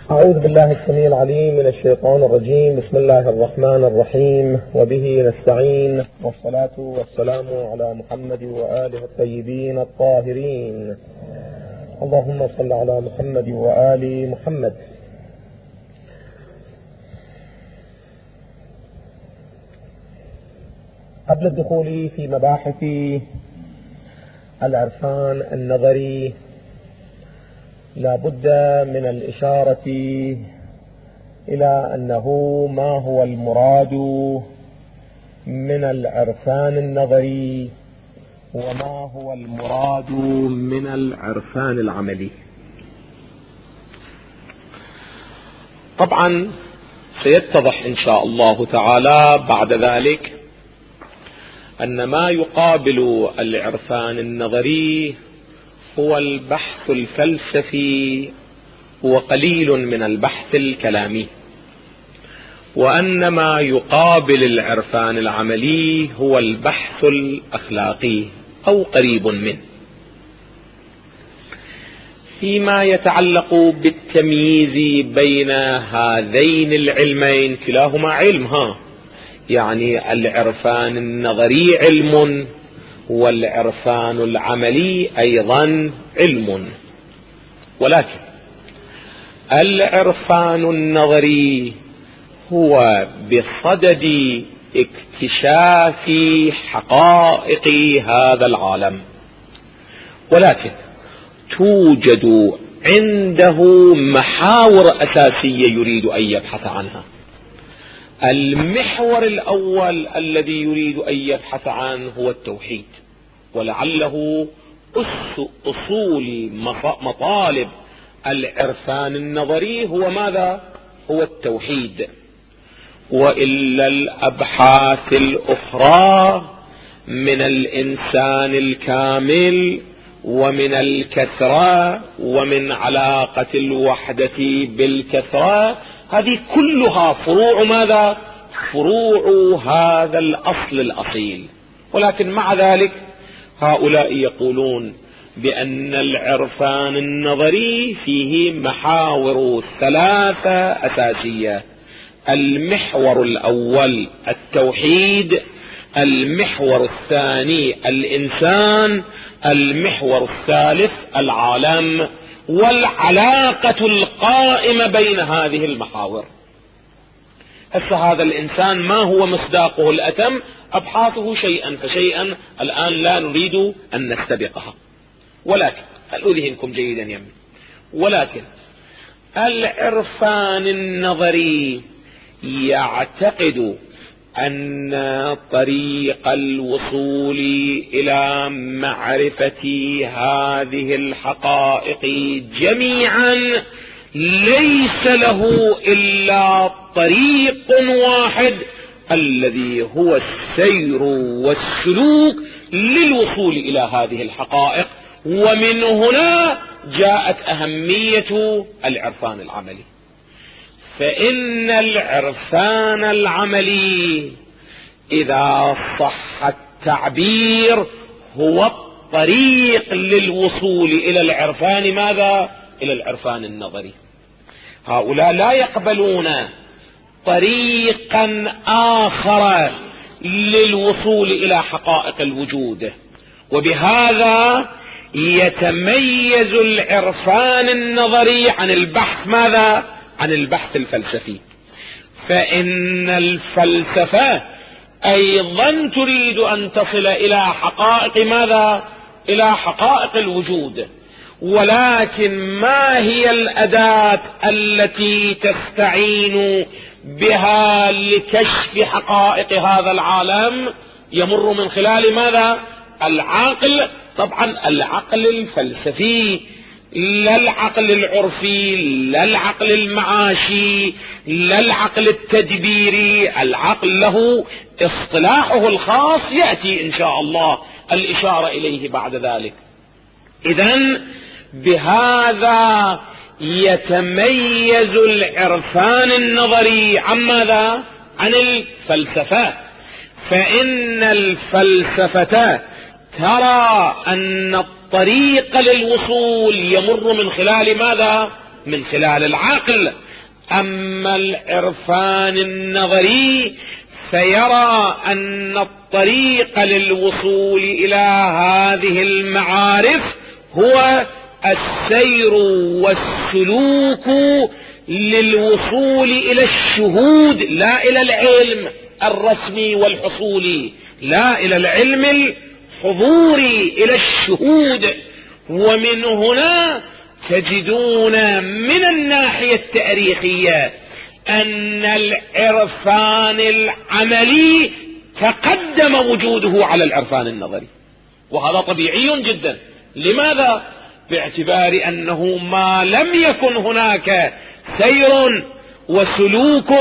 أعوذ بالله السميع العليم من الشيطان الرجيم. بسم الله الرحمن الرحيم، وبه نستعين، والصلاة والسلام على محمد وآله الطيبين الطاهرين. اللهم صل على محمد وآل محمد. قبل الدخول في مباحث العرفان النظري لا بد من الإشارة إلى أنه ما هو المراد من العرفان النظري وما هو المراد من العرفان العملي. طبعا سيتضح إن شاء الله تعالى بعد ذلك أن ما يقابل العرفان النظري هو البحث الفلسفي وقليل من البحث الكلامي، وأن ما يقابل العرفان العملي هو البحث الأخلاقي أو قريب منه. فيما يتعلق بالتمييز بين هذين العلمين، كلاهما علم، يعني العرفان النظري علم والعرفان العملي أيضا علم، ولكن العرفان النظري هو بصدد اكتشاف حقائق هذا العالم، ولكن توجد عنده محاور أساسية يريد أن يبحث عنها. المحور الأول الذي يريد أن يبحث عنه هو التوحيد، ولعله أصول مطالب العرفان النظري هو ماذا؟ هو التوحيد. وإلا الأبحاث الأخرى من الإنسان الكامل ومن الكثرة ومن علاقة الوحدة بالكثرة، هذه كلها فروع ماذا؟ فروع هذا الأصل الأصيل. ولكن مع ذلك هؤلاء يقولون بأن العرفان النظري فيه محاور ثلاثة أساسية: المحور الأول التوحيد، المحور الثاني الإنسان، المحور الثالث العالم، والعلاقة القائمة بين هذه المحاور. هذا الإنسان ما هو مصداقه الأتم؟ أبحاثه شيئا فشيئا، الآن لا نريد أن نستبقها، ولكن خلوا ذهنكم جيدا يمين. ولكن العرفان النظري يعتقد أن طريق الوصول إلى معرفة هذه الحقائق جميعا ليس له إلا طريق واحد، الذي هو السير والسلوك للوصول إلى هذه الحقائق. ومن هنا جاءت أهمية العرفان العملي. فإن العرفان العملي إذا صح التعبير هو الطريق للوصول إلى العرفان ماذا؟ إلى العرفان النظري. هؤلاء لا يقبلون طريقا آخر للوصول إلى حقائق الوجود، وبهذا يتميز العرفان النظري عن البحث ماذا؟ عن البحث الفلسفي. فإن الفلسفة أيضا تريد أن تصل إلى حقائق ماذا؟ إلى حقائق الوجود، ولكن ما هي الأداة التي تستعين بها لكشف حقائق هذا العالم؟ يمر من خلال ماذا؟ العقل. طبعا العقل الفلسفي، لا العقل العرفي، لا العقل المعاشي، لا العقل التدبيري. العقل له اصطلاحه الخاص يأتي إن شاء الله الإشارة إليه بعد ذلك. إذن بهذا يتميز العرفان النظري عن ماذا؟ عن الفلسفة. فإن الفلسفة ترى أن الطريق للوصول يمر من خلال ماذا؟ من خلال العقل. أما العرفان النظري فيرى أن الطريق للوصول إلى هذه المعارف هو السير والسلوك للوصول إلى الشهود، لا إلى العلم الرسمي والحصولي، لا إلى العلم الحضوري، إلى الشهود. ومن هنا تجدون من الناحية التاريخية أن العرفان العملي تقدم وجوده على العرفان النظري، وهذا طبيعي جدا. لماذا؟ باعتبار أنه ما لم يكن هناك سير وسلوك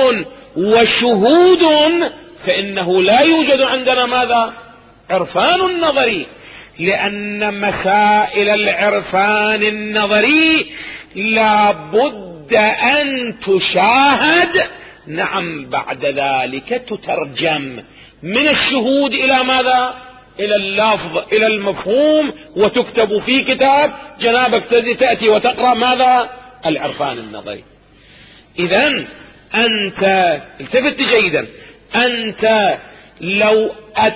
وشهود فإنه لا يوجد عندنا ماذا؟ عرفان نظري. لأن مسائل العرفان النظري لا بد أن تشاهد، نعم، بعد ذلك تترجم من الشهود إلى ماذا؟ إلى اللفظ، إلى المفهوم، وتكتب في كتاب جنابك تأتي وتقرأ ماذا؟ العرفان النظري. إذن أنت التفت جيدا، أنت لو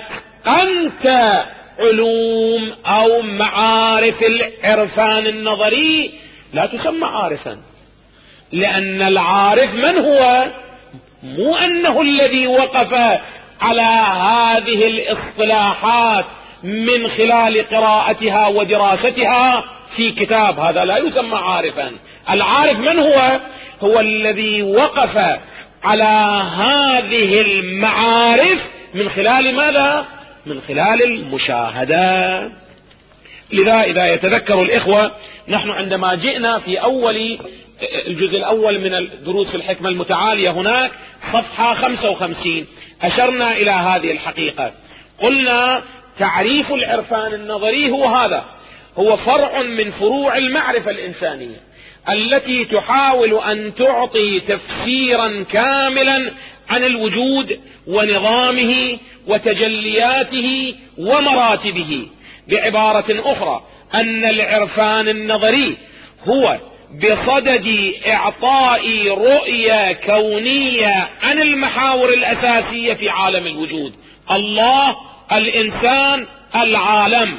أتقنت علوم أو معارف العرفان النظري لا تسمى عارفا، لأن العارف من هو؟ مو أنه الذي وقف على هذه الاصطلاحات من خلال قراءتها ودراستها في كتاب، هذا لا يسمى عارفا. العارف من هو؟ هو الذي وقف على هذه المعارف من خلال ماذا؟ من خلال المشاهدة. لذا إذا يتذكر الإخوة، نحن عندما جئنا في أول الجزء الأول من الدروس في الحكمة المتعالية هناك صفحة 55 أشرنا إلى هذه الحقيقة. قلنا تعريف العرفان النظري هو هذا، هو فرع من فروع المعرفة الإنسانية التي تحاول أن تعطي تفسيرا كاملا عن الوجود ونظامه وتجلياته ومراتبه. بعبارة أخرى، أن العرفان النظري هو بصدد إعطاء رؤية كونية عن المحاور الأساسية في عالم الوجود، الله، الإنسان، العالم.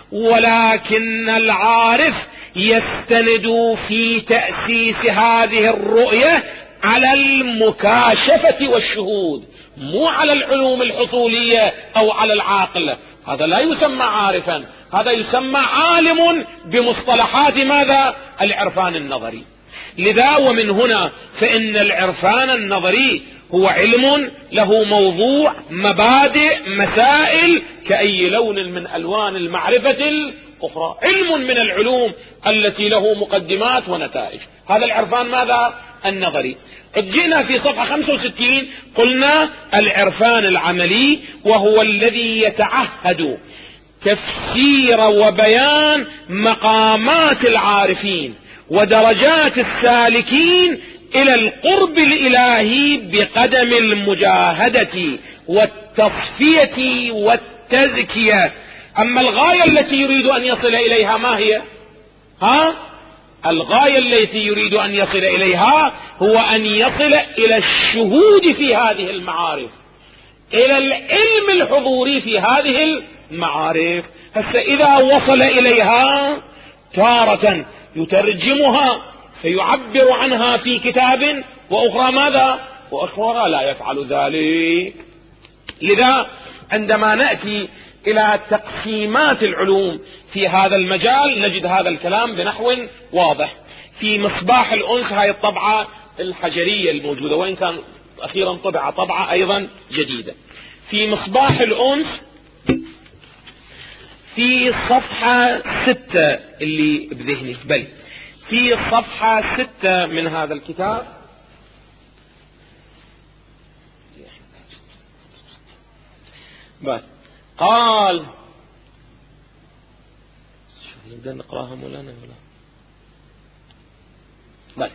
ولكن العارف يستند في تأسيس هذه الرؤية على المكاشفة والشهود، مو على العلوم الحصولية أو على العقل. هذا لا يسمى عارفا، هذا يسمى عالم بمصطلحات ماذا؟ العرفان النظري. لذا ومن هنا فإن العرفان النظري هو علم له موضوع، مبادئ، مسائل، كأي لون من ألوان المعرفة الأخرى، علم من العلوم التي له مقدمات ونتائج. هذا العرفان ماذا؟ النظري. قد جئنا في صفحة 65 قلنا العرفان العملي وهو الذي يتعهد تفسير وبيان مقامات العارفين ودرجات السالكين إلى القرب الإلهي بقدم المجاهدة والتصفية والتزكية. أما الغاية التي يريد أن يصل إليها ما هي؟ الغاية التي يريد أن يصل إليها هو أن يصل إلى الشهود في هذه المعارف، إلى العلم الحضوري في هذه المعارف. إذا وصل إليها تارة يترجمها فيعبر عنها في كتاب، وأخرى ماذا؟ وأخرى لا يفعل ذلك. لذا عندما نأتي إلى تقسيمات العلوم في هذا المجال نجد هذا الكلام بنحو واضح في مصباح الأنس، هاي الطبعة الحجرية الموجودة، وإن كان أخيرا طبع طبعة أيضا جديدة. في مصباح الأنس في صفحة 6 اللي بذهني، بل في صفحة 6 من هذا الكتاب بس قال، شوف نبدأ نقراها مولانا ولا بل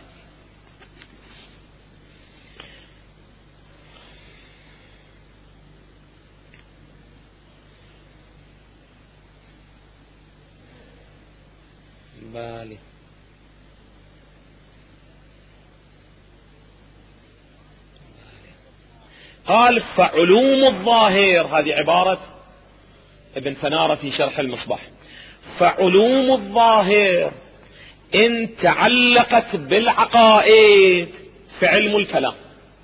بالي قال فعلوم الظاهر، هذه عبارة ابن فنارة في شرح المصباح، فعلوم الظاهر إن تعلقت بالعقائد فعلم الكلام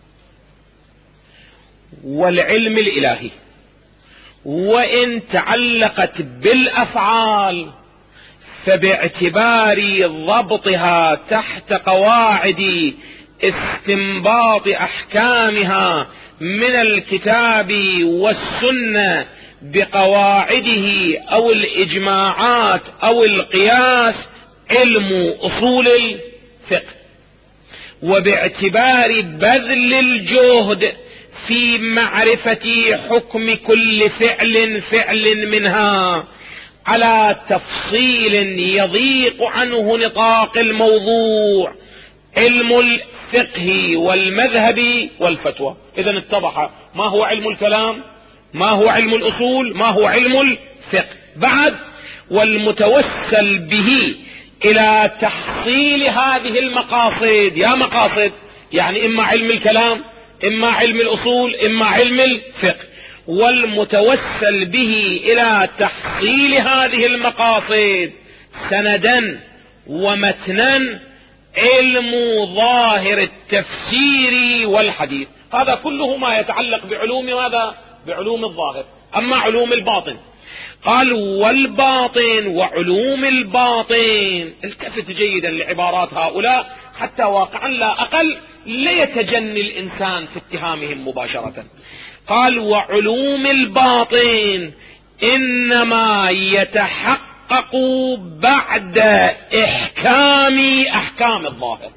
والعلم الإلهي، وإن تعلقت بالأفعال فباعتبار ضبطها تحت قواعد استنباط أحكامها من الكتاب والسنة بقواعده أو الإجماعات أو القياس علم أصول الفقه، وباعتبار بذل الجهد في معرفة حكم كل فعل منها على تفصيل يضيق عنه نطاق الموضوع علم الفقه والمذهب والفتوى. إذن اتضح ما هو علم الكلام، ما هو علم الأصول، ما هو علم الفقه. بعد والمتوسل به إلى تحصيل هذه المقاصد، يا مقاصد يعني إما علم الكلام، إما علم الأصول، إما علم الفقه، والمتوسل به إلى تحصيل هذه المقاصد سندا ومتنا علم ظاهر التفسير والحديث. هذا كله ما يتعلق بعلوم ماذا؟ بعلوم الظاهر. أما علوم الباطن قال والباطن وعلوم الباطن، التفت جيدا لعبارات هؤلاء حتى واقعا لا أقل ليتجني الإنسان في اتهامهم مباشرة. قال وعلوم الباطن إنما يتحقق بعد أحكام الظاهر.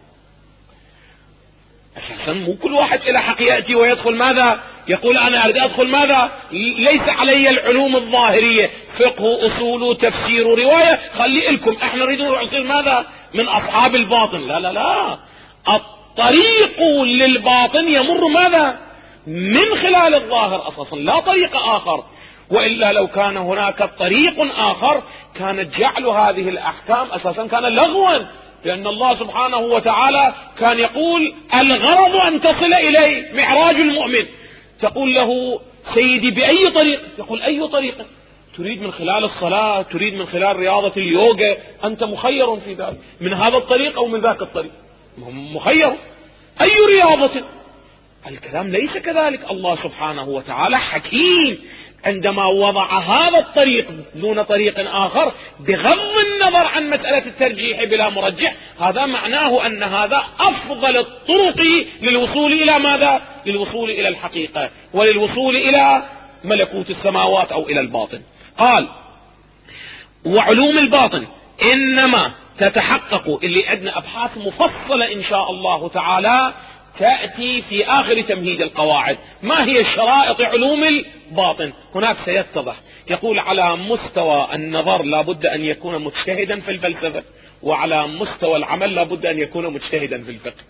أساسا مو كل واحد إلى حق يأتي ويدخل ماذا؟ يقول أنا أريد أدخل ماذا؟ ليس علي العلوم الظاهرية، فقه، أصول، تفسير، رواية، خلي لكم، احنا نريد نصير ماذا؟ من أصحاب الباطن. لا لا لا، الطريق للباطن يمر ماذا؟ من خلال الظاهر أساسا، لا طريق آخر. وإلا لو كان هناك طريق آخر كانت جعل هذه الأحكام أساسا كان لغوا، لأن الله سبحانه وتعالى كان يقول الغرض أن تصل إليه معراج المؤمن. تقول له سيدي بأي طريق؟ يقول أي طريق؟ تريد من خلال الصلاة، تريد من خلال رياضة اليوغا، أنت مخير في ذلك، من هذا الطريق أو من ذاك الطريق، مخير. أي رياضة؟ الكلام ليس كذلك. الله سبحانه وتعالى حكيم عندما وضع هذا الطريق دون طريق آخر بغض النظر عن مسألة الترجيح بلا مرجح. هذا معناه أن هذا أفضل الطرق للوصول إلى ماذا؟ للوصول إلى الحقيقة وللوصول إلى ملكوت السماوات أو إلى الباطن. قال وعلوم الباطن إنما تتحقق، اللي عندنا أبحاث مفصلة إن شاء الله تعالى تأتي في آخر تمهيد القواعد. ما هي شرائط علوم الباطن؟ هناك سيتضح. يقول على مستوى النظر لا بد أن يكون مجتهدا في الفلسفة، وعلى مستوى العمل لا بد أن يكون مجتهدا في الفقه.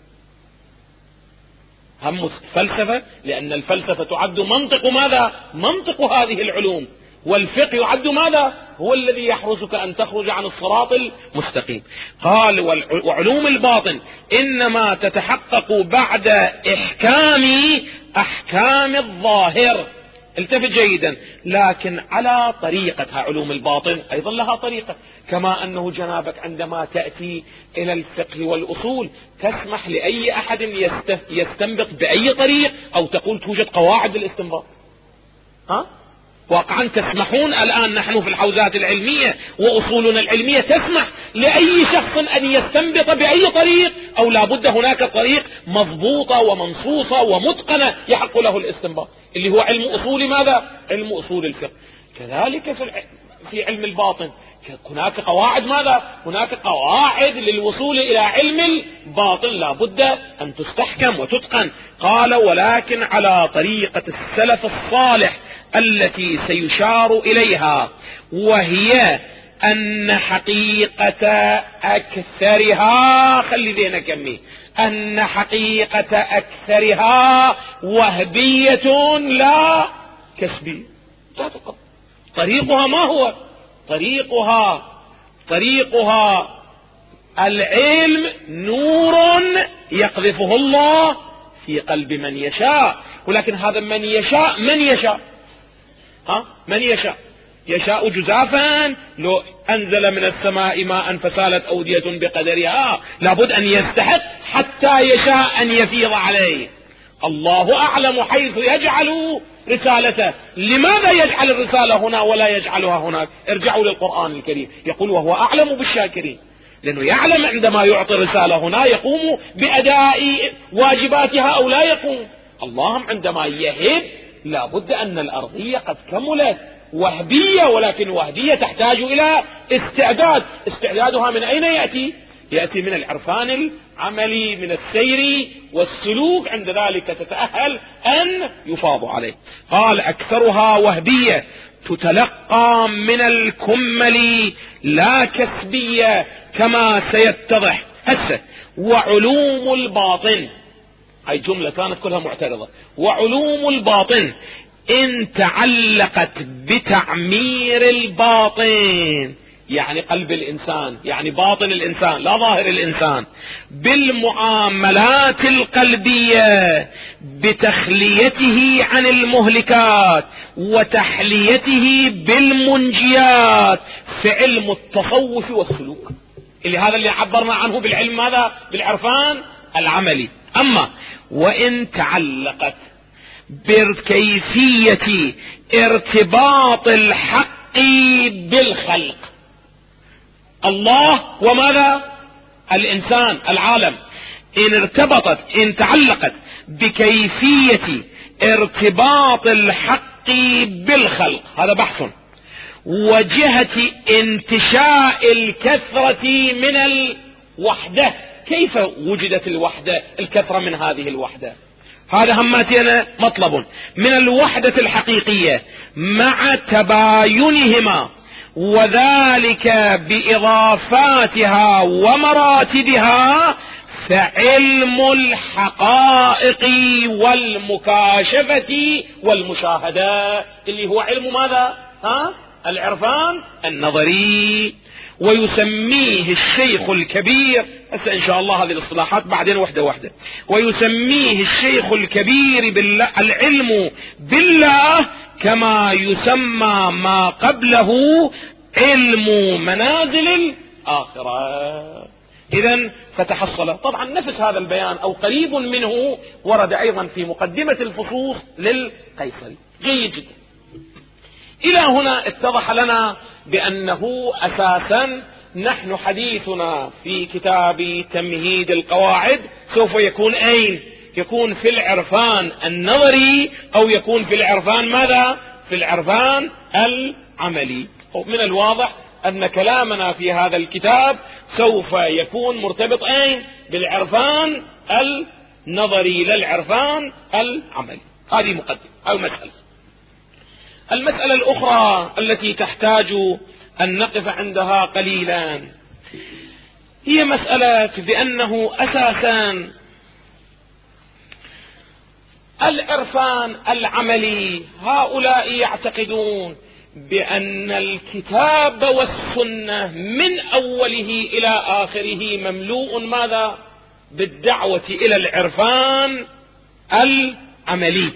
هم فلسفة لأن الفلسفة تعد منطق ماذا؟ منطق هذه العلوم. والفقه يعد ماذا؟ هو الذي يحرزك أن تخرج عن الصراط المستقيم. قال وعلوم الباطن إنما تتحقق بعد أحكام الظاهر. التفت جيدا، لكن على طريقتها. علوم الباطن أيضا لها طريقة، كما أنه جنابك عندما تأتي إلى الفقه والأصول تسمح لأي أحد يستنبط بأي طريق، أو تقول توجد قواعد الاستنباط. واقعا تسمحون الآن نحن في الحوزات العلمية وأصولنا العلمية تسمح لأي شخص أن يستنبط بأي طريق، أو لابد هناك طريق مضبوطة ومنصوصة ومتقنة يحق له الاستنباط، اللي هو علم أصول ماذا؟ علم أصول الفقه. كذلك في علم الباطن هناك قواعد ماذا؟ هناك قواعد للوصول إلى علم الباطن لابد أن تستحكم وتتقن. قال ولكن على طريقة السلف الصالح التي سيشار إليها، وهي أن حقيقة أكثرها، خلي ذينا كمي، أن حقيقة أكثرها وهبية لا كسبية. طريقها ما هو؟ طريقها العلم نور يقذفه الله في قلب من يشاء، ولكن هذا من يشاء، من يشاء جزافا، لو أنزل من السماء ماء فسالت أودية بقدرها، لابد أن يستحق حتى يشاء أن يفيض عليه. الله أعلم حيث يجعل رسالته. لماذا يجعل الرسالة هنا ولا يجعلها هناك؟ ارجعوا للقرآن الكريم، يقول وهو أعلم بالشاكرين، لأنه يعلم عندما يعطي الرسالة هنا يقوم بأداء واجباتها أو لا يقوم. الله عندما يهب لابد أن الأرضية قد كملت، وهبية، ولكن وهبية تحتاج إلى استعداد. استعدادها من أين يأتي؟ يأتي من العرفان العملي، من السير والسلوك، عند ذلك تتأهل أن يفاض عليه. قال أكثرها وهبية تتلقى من الكمل لا كسبية كما سيتضح هسه. وعلوم الباطن، هاي جملة كانت كلها معترضة. وعلوم الباطن إن تعلقت بتعمير الباطن، يعني قلب الإنسان، يعني باطن الإنسان لا ظاهر الإنسان، بالمعاملات القلبية، بتخليته عن المهلكات وتحليته بالمنجيات، في علم التصوف والسلوك، اللي هذا اللي عبرنا عنه بالعلم ماذا؟ بالعرفان العملي. أما وإن تعلقت بكيفية ارتباط الحق بالخلق، الله وماذا؟ الإنسان، العالم، إن تعلقت بكيفية ارتباط الحق بالخلق، هذا بحث، وجهة انتشاء الكثرة من الوحدة، كيف وجدت الوحدة، الكثرة من هذه الوحدة، هذا هماتنا مطلب من الوحدة الحقيقية مع تباينهما، وذلك بإضافاتها ومراتبها، فعلم الحقائق والمكاشفة والمشاهدة، اللي هو علم ماذا؟ العرفان النظري. ويسميه الشيخ الكبير، هسه ان شاء الله هذه الاصطلاحات بعدين وحده وحده. ويسميه الشيخ الكبير العلم بالله، كما يسمى ما قبله علم منازل الآخرة. إذن فتحصل طبعا نفس هذا البيان أو قريب منه ورد أيضا في مقدمة الفصوص للقيصري. جيد جدا. إلى هنا اتضح لنا بأنه أساسا نحن حديثنا في كتاب تمهيد القواعد سوف يكون أين؟ يكون في العرفان النظري، أو يكون في العرفان ماذا؟ في العرفان العملي. من الواضح أن كلامنا في هذا الكتاب سوف يكون مرتبط أين؟ بالعرفان النظري للعرفان العملي. هذه مقدمة أو مسألة. المسألة الأخرى التي تحتاج أن نقف عندها قليلا هي مسألة بأنه أساسا العرفان العملي، هؤلاء يعتقدون بأن الكتاب والسنة من أوله إلى آخره مملوء ماذا؟ بالدعوة إلى العرفان العملي.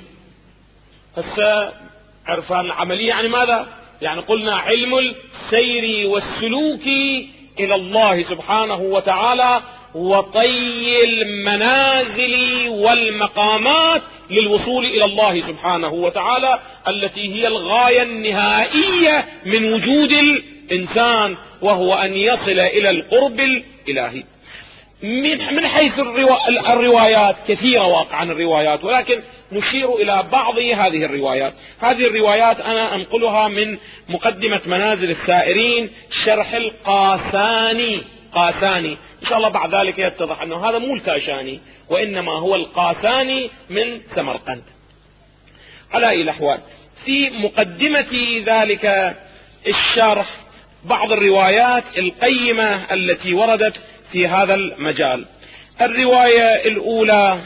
عرفان العملي يعني ماذا؟ يعني قلنا علم السير والسلوك إلى الله سبحانه وتعالى، وطي المنازل والمقامات للوصول إلى الله سبحانه وتعالى، التي هي الغاية النهائية من وجود الإنسان، وهو أن يصل إلى القرب الإلهي. من حيث الروايات كثيرة واقعا الروايات، ولكن نشير إلى بعض هذه الروايات. هذه الروايات أنا أنقلها من مقدمة منازل السائرين شرح القاساني. إن شاء الله بعد ذلك يتضح أنه هذا مو الكاشاني، وإنما هو القاساني من سمرقند. على أي الأحوال في مقدمة ذلك الشرح بعض الروايات القيمة التي وردت في هذا المجال. الرواية الأولى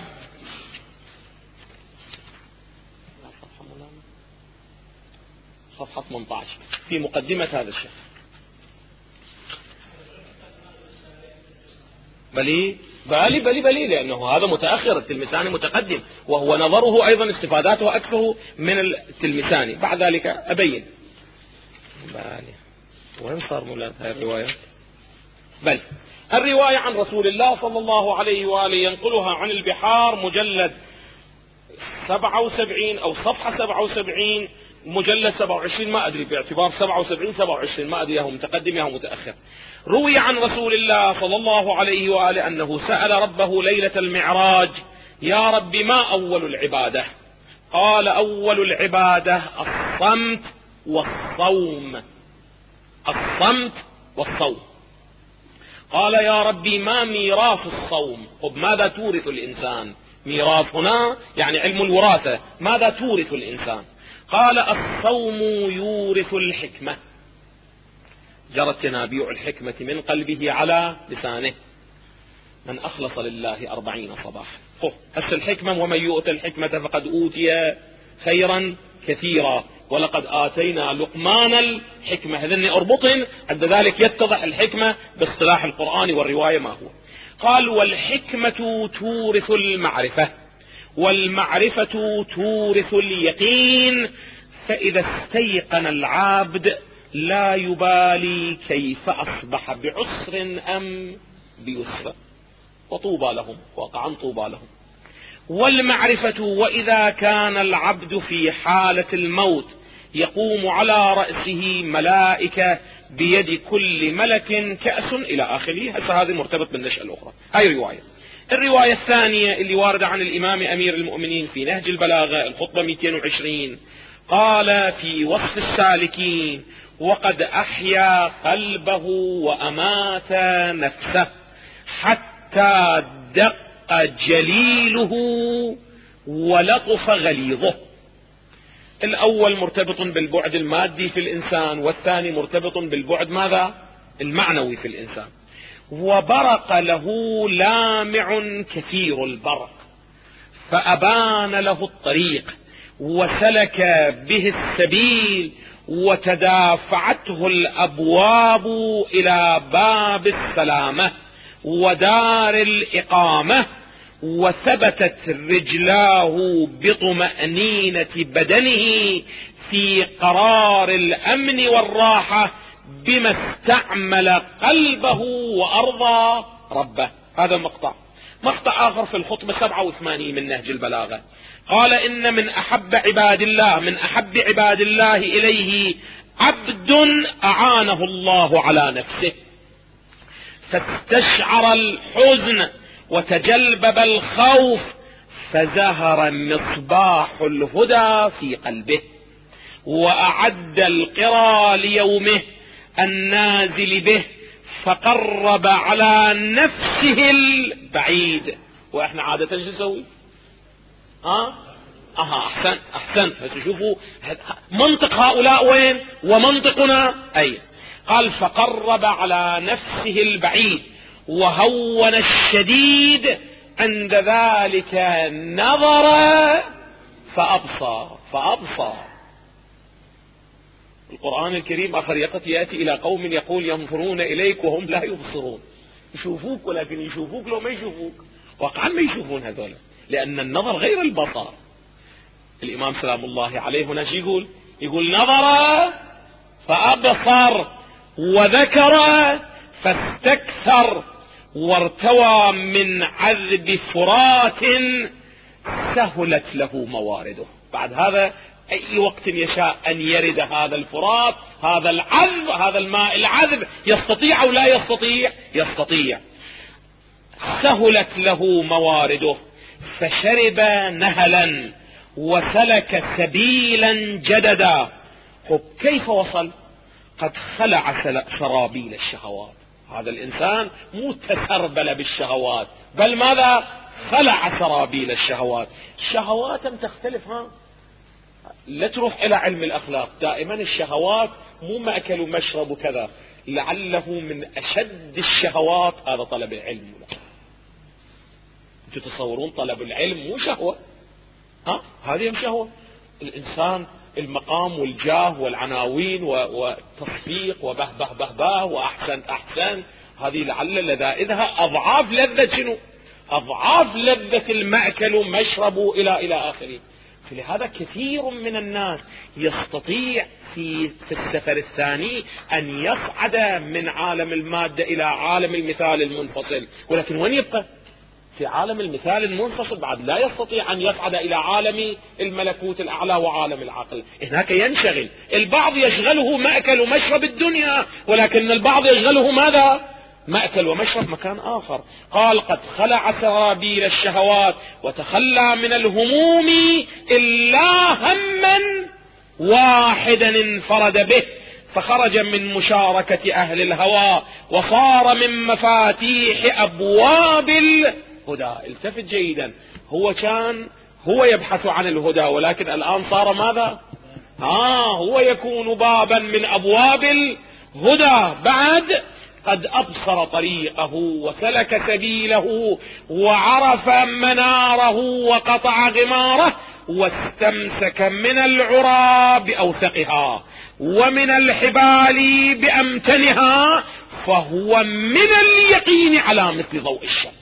صفحة 18 في مقدمة هذا الشرح. بالي لأنه هذا متأخر، التلمساني متقدم، وهو نظره أيضا استفاداته أكثر من التلمساني. بعد ذلك أبين. بالي وين صار مولانا هذه الرواية؟ بل الرواية عن رسول الله صلى الله عليه وآله ينقلها عن البحار، مجلد 77 أو صفحة 77، مجلد 27 ما أدري، باعتبار 77 ما أدري هو متقدم أو متأخر. روي عن رسول الله صلى الله عليه وآله أنه سأل ربه ليلة المعراج: يا رب ما أول العبادة؟ قال: أول العبادة الصمت والصوم. الصمت والصوم. قال: يا ربي ما ميراث الصوم؟ طب ماذا تورث الإنسان؟ ميراث هنا يعني علم الوراثة، ماذا تورث الإنسان؟ قال: الصوم يورث الحكمة. جرت تنابيع الحكمة من قلبه على لسانه. من أخلص لله 40 صباحا. هسه الحكمة: ومن يؤت الحكمة فقد أوتي خيرا كثيرا ولقد آتينا لقمان الحكمة. هذن أربطن، عند ذلك يتضح الحكمة باصطلاح القرآن والرواية ما هو. قال: والحكمة تورث المعرفة، والمعرفة تورث اليقين، فإذا استيقن العبد لا يبالي كيف أصبح بعسر أم بيسر، وطوبى لهم، وقعا طوبى لهم. والمعرفة وإذا كان العبد في حالة الموت يقوم على رأسه ملائكة بيد كل ملك كأس إلى آخره. هذا مرتبط بالنشأة الأخرى. هاي رواية. الرواية الثانية اللي واردة عن الإمام أمير المؤمنين في نهج البلاغة، الخطبة 220، قال في وصف السالكين: وقد أحيا قلبه وأمات نفسه حتى دق جليله ولطف غليظه. الأول مرتبط بالبعد المادي في الإنسان، والثاني مرتبط بالبعد ماذا؟ المعنوي في الإنسان. وبرق له لامع كثير البرق، فأبان له الطريق وسلك به السبيل، وتدافعته الأبواب إلى باب السلامة ودار الإقامة، وثبتت رجلاه بطمأنينة بدنه في قرار الأمن والراحة، بما استعمل قلبه وأرضى ربه. هذا مقطع آخر في الخطبة 87 من نهج البلاغة. قال: إن من أحب عباد الله إليه عبد أعانه الله على نفسه فاستشعر الحزن وتجلبب الخوف، فزهر مصباح الهدى في قلبه، وأعد القرى ليومه النازل به، فقرب على نفسه البعيد. وإحنا عادة ايش نسوي؟ أحسن. بس شوفوا منطق هؤلاء وين ومنطقنا أين. قال: فقرب على نفسه البعيد وهون الشديد، عند ذلك نظر فأبصر. القرآن الكريم آخر يأتي إلى قوم يقول: ينظرون إليك وهم لا يبصرون. يشوفوك، ولكن يشوفوك لو ما يشوفوك. واقعا ما يشوفون هذول، لأن النظر غير البصر. الإمام سلام الله عليه هنا يقول نظر فأبصر، وذكر فاستكثر، وارتوى من عذب فرات سهلت له موارده. بعد هذا أي وقت يشاء أن يرد هذا الفرات، هذا العذب، هذا الماء العذب، يستطيع أو لا يستطيع؟ يستطيع. سهلت له موارده، فشرب نهلا وسلك سبيلا جددا. كيف وصل؟ قد خلع سرابيل الشهوات. هذا الإنسان مو تسربل بالشهوات، بل ماذا؟ خلع سرابيل الشهوات. الشهوات تختلف. لا تروح إلى علم الأخلاق، دائما الشهوات مو مأكل ومشرب وكذا، لعله من أشد الشهوات هذا طلب العلم. انتم تصورون طلب العلم مو شهوة؟ هذه شهوة. الإنسان المقام والجاه والعناوين والتصفيق وبهبه بهباه وأحسن، هذه لعل لذائذها أضعاف لذة شنو؟ أضعاف لذة المأكل ومشرب إلى آخره. فلهذا كثير من الناس يستطيع في السفر الثاني أن يصعد من عالم المادة إلى عالم المثال المنفصل، ولكن وين يبقى؟ في عالم المثال المنفصل بعد لا يستطيع أن يصعد إلى عالم الملكوت الأعلى وعالم العقل. هناك ينشغل. البعض يشغله مأكل ومشرب الدنيا، ولكن البعض يشغله ماذا؟ مأكل ومشرب مكان آخر. قال قد خلع سرابيل الشهوات وتخلى من الهموم إلا هما واحدا انفرد به، فخرج من مشاركة أهل الهوى وصار من مفاتيح أبواب الهدى. التفت جيدا، هو يبحث عن الهدى، ولكن الآن صار ماذا؟ هو يكون بابا من أبواب الهدى. بعد قد أبصر طريقه وسلك سبيله وعرف مناره وقطع غماره، واستمسك من العرى بأوثقها ومن الحبال بأمتنها، فهو من اليقين على مثل ضوء الشمس.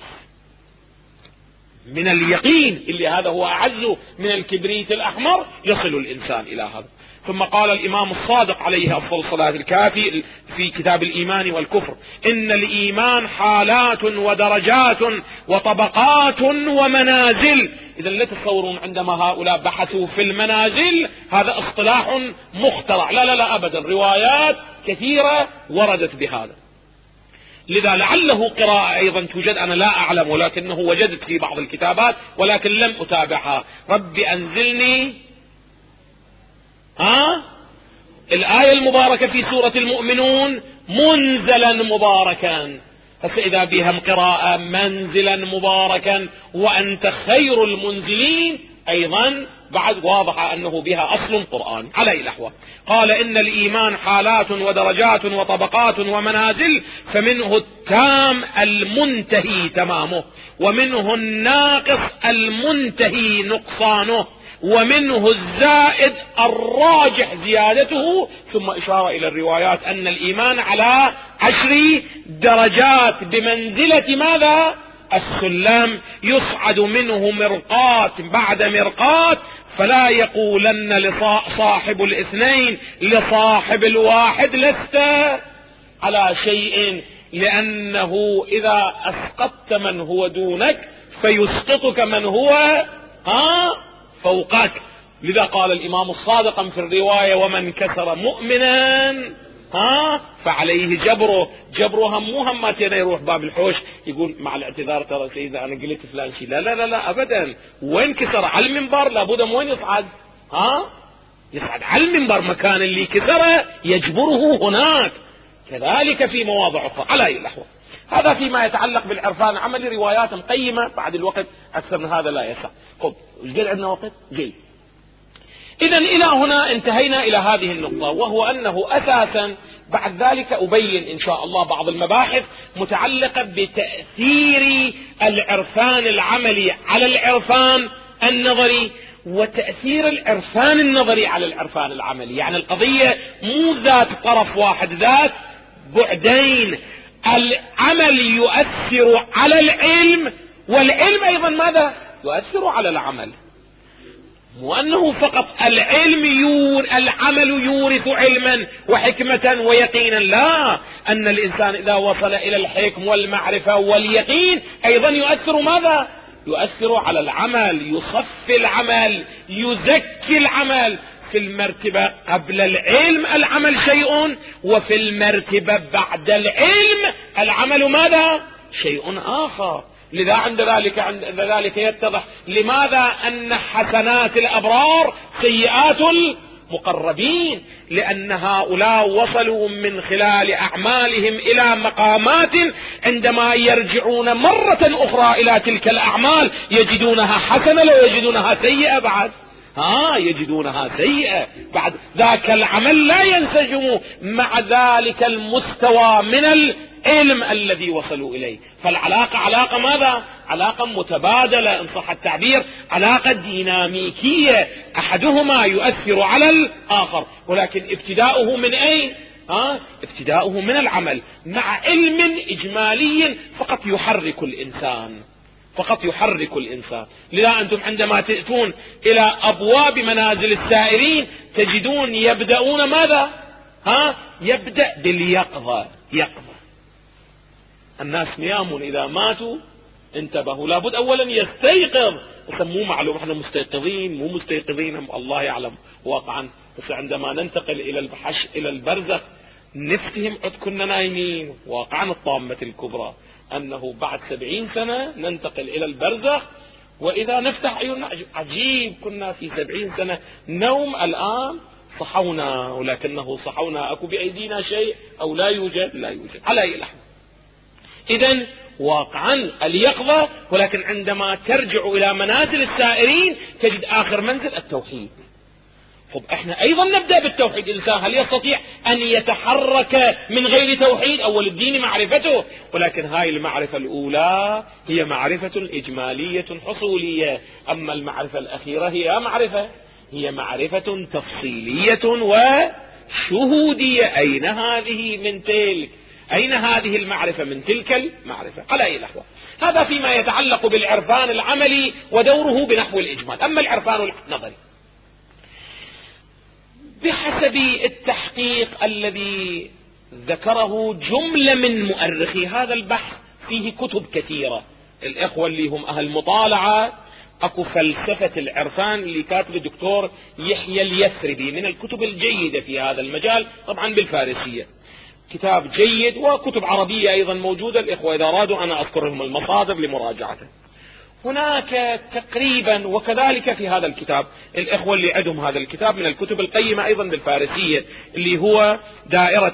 من اليقين اللي هذا هو أعز من الكبريت الأحمر، يصل الإنسان إلى هذا. ثم قال الإمام الصادق عليه أفضل الصلاة الكافي في كتاب الإيمان والكفر: إن الإيمان حالات ودرجات وطبقات ومنازل. إذا لا تتصورون عندما هؤلاء بحثوا في المنازل هذا اصطلاح مخترع، لا لا لا أبدا، روايات كثيرة وردت بهذا. لذا لعله قراءة أيضا توجد، أنا لا أعلم، ولكنه وجدت في بعض الكتابات ولكن لم أتابعها: رب أنزلني الآية المباركة في سورة المؤمنون منزلا مباركا، فإذا بهم قراءة منزلا مباركا وأنت خير المنزلين، أيضا بعد واضح أنه بها أصل قرآن. على أي الأحوال قال: إن الإيمان حالات ودرجات وطبقات ومنازل، فمنه التام المنتهي تمامه، ومنه الناقص المنتهي نقصانه، ومنه الزائد الراجح زيادته. ثم إشارة إلى الروايات أن الإيمان على 10 درجات بمنزلة ماذا؟ السلم، يصعد منه مرقات بعد مرقات، فلا يقولن لصاحب الاثنين لصاحب الواحد لست على شيء، لأنه إذا أسقطت من هو دونك فيسقطك من هو فوقك. لذا قال الإمام الصادق في الرواية: ومن كسر مؤمنا فعليه جبره مو همتين يروح باب الحوش يقول مع الاعتذار ترى سيدنا أنا قلت فلان شيء، لا لا لا لا أبدا. وين كسر؟ على المنبر لابد وين يصعد؟ يصعد على المنبر، مكان اللي كسره يجبره هناك. كذلك في مواضع أخرى. على أي الأحوال هذا فيما يتعلق بالعرفان. عمل روايات قيمة، بعد الوقت أكثر من هذا لا يسع. طب جيد عندنا وقت جيد. إذن إلى هنا انتهينا إلى هذه النقطة، وهو أنه أساسا بعد ذلك أبين إن شاء الله بعض المباحث متعلقة بتأثير العرفان العملي على العرفان النظري، وتأثير العرفان النظري على العرفان العملي. يعني القضية مو ذات طرف واحد، ذات بعدين. العمل يؤثر على العلم، والعلم أيضا ماذا؟ يؤثر على العمل. وأنه فقط العمل يورث علما وحكمة ويقينا، لا، أن الإنسان إذا وصل إلى الحكم والمعرفة واليقين أيضا يؤثر ماذا؟ يؤثر على العمل، يصفي العمل، يزكي العمل. في المرتبة قبل العلم العمل شيء، وفي المرتبة بعد العلم العمل ماذا؟ شيء آخر. لذا عند ذلك يتضح لماذا أن حسنات الأبرار سيئات المقربين، لأن هؤلاء وصلوا من خلال أعمالهم إلى مقامات عندما يرجعون مرة أخرى إلى تلك الأعمال يجدونها حسنة لو يجدونها سيئة بعد. يجدونها سيئة بعد. ذاك العمل لا ينسجم مع ذلك المستوى من العلم الذي وصلوا إليه. فالعلاقة علاقة ماذا؟ علاقة متبادلة إن صح التعبير، علاقة ديناميكية، أحدهما يؤثر على الآخر، ولكن ابتداؤه من أين؟ ابتداؤه من العمل، مع علم إجمالي فقط يحرك الإنسان. فقط يحرك الإنسان. لذا أنتم عندما تأتون إلى أبواب منازل السائرين تجدون يبدأون ماذا؟ يبدأ باليقظة. يقظة. الناس نيام إذا ماتوا انتبهوا، لابد أولا يستيقظ. مو معلوم احنا مستيقظين مو مستيقظين الله يعلم واقعا، بس عندما ننتقل إلى البرزخ نفتهم قد كنا نايمين. واقعا الطامة الكبرى أنه بعد 70 سنة ننتقل إلى البرزخ، وإذا نفتح عيوننا عجيب كنا في 70 سنة نوم، الآن صحونا، ولكنه صحونا أكو بأيدينا شيء أو لا يوجد؟ لا يوجد على أي لحظة. إذن واقعا اليقظة. ولكن عندما ترجع إلى منازل السائرين تجد آخر منزل التوحيد. احنا ايضا نبدأ بالتوحيد. الانسان هل يستطيع ان يتحرك من غير توحيد؟ اول الدين معرفته، ولكن هاي المعرفة الاولى هي معرفة اجمالية حصولية، اما المعرفة الاخيرة هي معرفة تفصيلية وشهودية. اين هذه من تلك؟ اين هذه المعرفة من تلك المعرفة؟ على اي لحظة. هذا فيما يتعلق بالعرفان العملي ودوره بنحو الاجمال. اما العرفان النظري بحسب التحقيق الذي ذكره جملة من مؤرخي هذا البحث، فيه كتب كثيرة. الإخوة اللي هم أهل مطالعة، أكو فلسفة العرفان اللي كاتب الدكتور يحيى اليثربي، من الكتب الجيدة في هذا المجال، طبعا بالفارسية كتاب جيد، وكتب عربية أيضا موجودة. الإخوة إذا أرادوا أنا أذكرهم المصادر لمراجعته. هناك تقريبا، وكذلك في هذا الكتاب الإخوة اللي عندهم هذا الكتاب من الكتب القيمة أيضا بالفارسية، اللي هو دائرة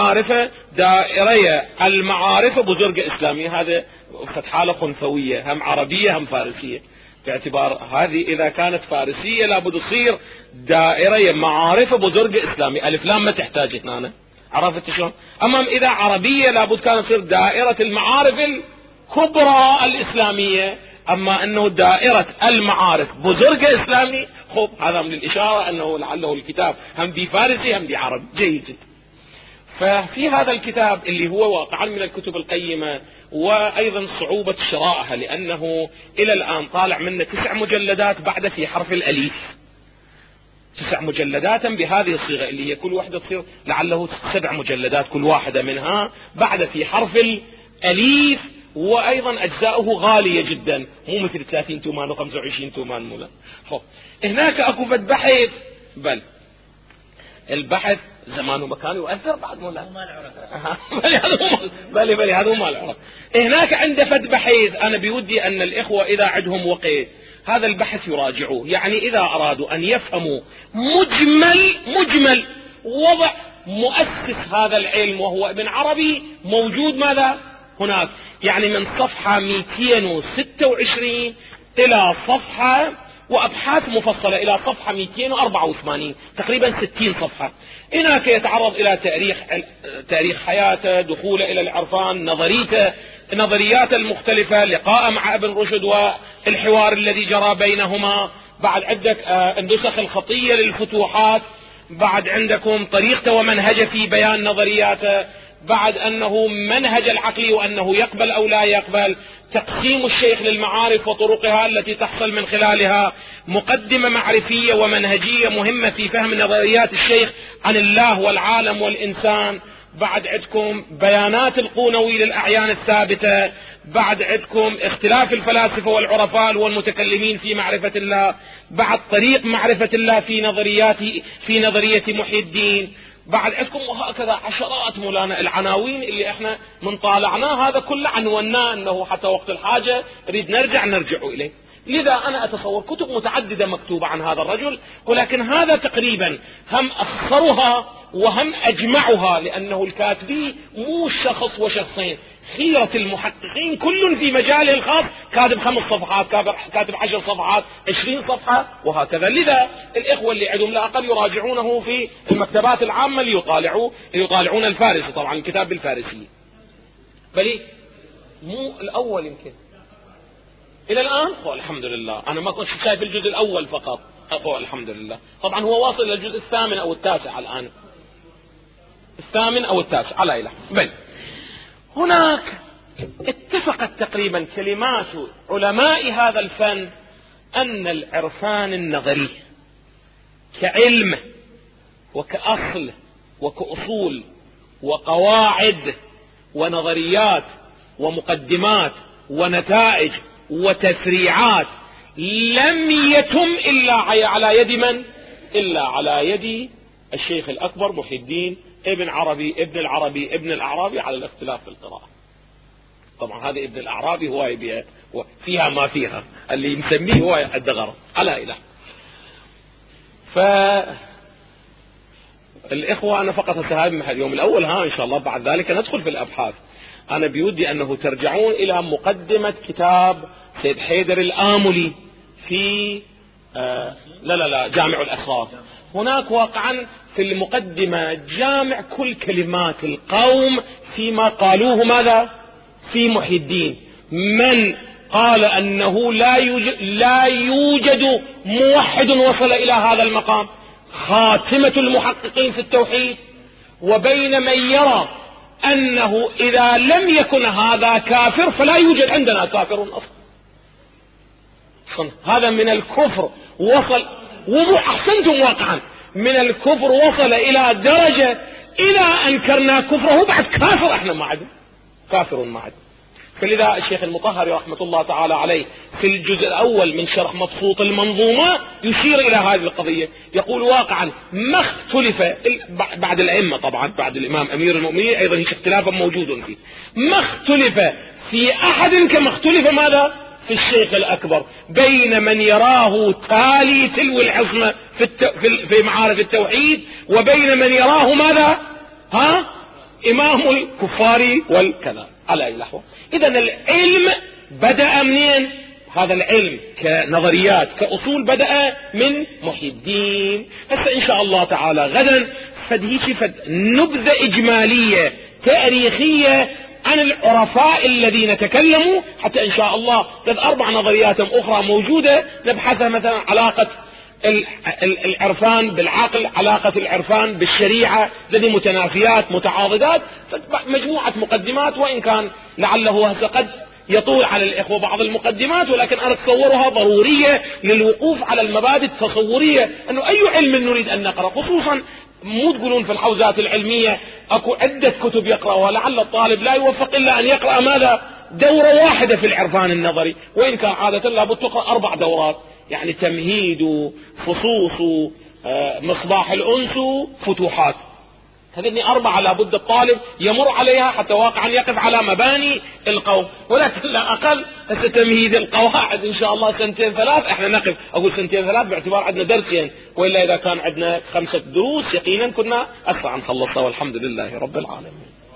المعارف بزرقة إسلامية. هذا فتحالة خنثوية، هم عربية هم فارسية، باعتبار هذه إذا كانت فارسية لابد تصير دائرة معارف بزرقة إسلامية، ألف لام ما تحتاج هنا، عرفت شلون؟ أما إذا عربية لابد كانت تصير دائرة المعارف الكبرى الإسلامية. أما أنه دائرة المعارف بزرقة إسلامي، هذا من الإشارة أنه لعله الكتاب هم بفارسي هم بعربي جيد جدا. ففي هذا الكتاب اللي هو واقعا من الكتب القيمة، وأيضا صعوبة شرائها لأنه إلى الآن طالع منه 9 مجلدات بعد في حرف الأليف، 9 مجلدات بهذه الصيغة اللي هي كل واحدة تصير لعله 7 مجلدات كل واحدة منها بعد في حرف الأليف. وأيضا أجزاؤه غالية جدا، مو مثل 30 تومان و25 تومان مولا. هناك أكو بحث، بل البحث زمان ومكان يؤثر بعد مولا. بل هذا ما العرب. هناك عنده فد بحث، أنا بودي أن الإخوة إذا عندهم وقت هذا البحث يراجعوه. يعني إذا أرادوا أن يفهموا مجمل وضع مؤسس هذا العلم وهو ابن عربي، موجود ماذا هناك؟ يعني من صفحة 226 إلى صفحة، وأبحاث مفصلة إلى صفحة 284، تقريبا 60 صفحة. هناك يتعرض إلى تاريخ حياته، دخوله إلى العرفان، نظرياته المختلفة، لقاء مع ابن رشد والحوار الذي جرى بينهما. بعد عندك النسخ الخطية للفتوحات، بعد عندكم طريقته ومنهجه في بيان نظرياته، بعد أنه منهج العقل وأنه يقبل أو لا يقبل، تقسيم الشيخ للمعارف وطرقها التي تحصل من خلالها، مقدمة معرفية ومنهجية مهمة في فهم نظريات الشيخ عن الله والعالم والإنسان. بعد عندكم بيانات القونوي للأعيان الثابتة، بعد عندكم اختلاف الفلاسفة والعرفاء والمتكلمين في معرفة الله، بعد طريق معرفة الله في نظرية محي الدين، بعد عندكم وهكذا عشرات مولانا العناوين اللي احنا من طالعناه هذا كله عنوناه انه حتى وقت الحاجة نريد نرجع اليه. لذا انا اتصور كتب متعددة مكتوبة عن هذا الرجل، ولكن هذا تقريبا هم اخصرها وهم اجمعها، لانه الكاتبي مو شخص وشخصين، خيرة المحققين كل في مجاله الخاص كاتب 5 صفحات، كاتب 10 صفحات، 20 صفحة وهكذا. لذا الإخوة اللي عندهم لا أقل يراجعونه في المكتبات العامة ليطالعون الفارسي، طبعا الكتاب بالفارسية. بل مو الأول يمكن إلى الآن الحمد لله، أنا ما كنت شايف الجزء الأول فقط، الحمد لله. طبعا هو واصل للجزء 8 أو 9 الآن، 8 أو 9 على إله. بل هناك اتفقت تقريبا كلمات علماء هذا الفن أن العرفان النظري كعلم وكأصل وكأصول وقواعد ونظريات ومقدمات ونتائج وتفريعات لم يتم إلا على يد من؟ إلا على يد الشيخ الأكبر محي الدين ابن عربي ابن العربي ابن الأعرابي، على الاختلاف في القراءة. طبعا هذا ابن الأعرابي هو فيها ما فيها، اللي مسميه هو الدغرة على إله. فالإخوة أنا فقط أسهل اليوم الأول، إن شاء الله بعد ذلك ندخل في الأبحاث. أنا بودي أنه ترجعون إلى مقدمة كتاب سيد حيدر الآملي في جامع الأسرار. هناك واقعا في المقدمة جامع كل كلمات القوم فيما قالوه ماذا في محي الدين. من قال أنه لا يوجد موحد وصل إلى هذا المقام، خاتمة المحققين في التوحيد، وبين من يرى أنه إذا لم يكن هذا كافر فلا يوجد عندنا كافر أصلا. هذا من الكفر وصل، وأحسنتم واقعا، من الكفر وصل إلى درجة إذا أنكرنا كفره بعد كافر، احنا ما عدنا كافر ما عدنا. فلذا الشيخ المطهري رحمة الله تعالى عليه في الجزء الأول من شرح مبسوط المنظومة يشير إلى هذه القضية، يقول واقعا ما اختلف بعد الأئمة، طبعا بعد الإمام أمير المؤمنين أيضا اختلاف موجود فيه، ما اختلف في أحد كما اختلف ماذا في الشيخ الأكبر بين من يراه تالي تلو العصمة في معارف التوحيد وبين من يراه ماذا إمام الكفار والكذا على أي لحظة. إذا العلم بدأ منين؟ هذا العلم كنظريات كأصول بدأ من محي الدين. هسه إن شاء الله تعالى غدا فد نبذة إجمالية تاريخية عن العرفاء الذين تكلموا، حتى إن شاء الله 4 نظريات أخرى موجودة نبحثها، مثلا علاقة العرفان بالعقل، علاقة العرفان بالشريعة، الذي متنافيات متعاضدات، مجموعة مقدمات، وإن كان لعله قد يطول على الإخوة بعض المقدمات، ولكن أنا أتصورها ضرورية للوقوف على المبادئ التصورية، أنه أي علم نريد أن نقرأ، خصوصا مو تقولون في الحوزات العلمية أكو عدة كتب يقرأها، لعل الطالب لا يوفق إلا أن يقرأ ماذا دورة واحدة في العرفان النظري، وإن كان عادة لابد تقرأ 4 دورات، يعني تمهيد فصوص مصباح الأنس فتوحات. هذه 4 لابد الطالب يمر عليها حتى واقعا يقف على مباني القوم، ولكن لا أقل. هسه تمهيد القواعد إن شاء الله 2 3 احنا نقف، أقول 2 3 باعتبار عندنا درسين، وإلا إذا كان عندنا 5 دروس يقينا كنا أسرع نخلصها، والحمد لله رب العالمين.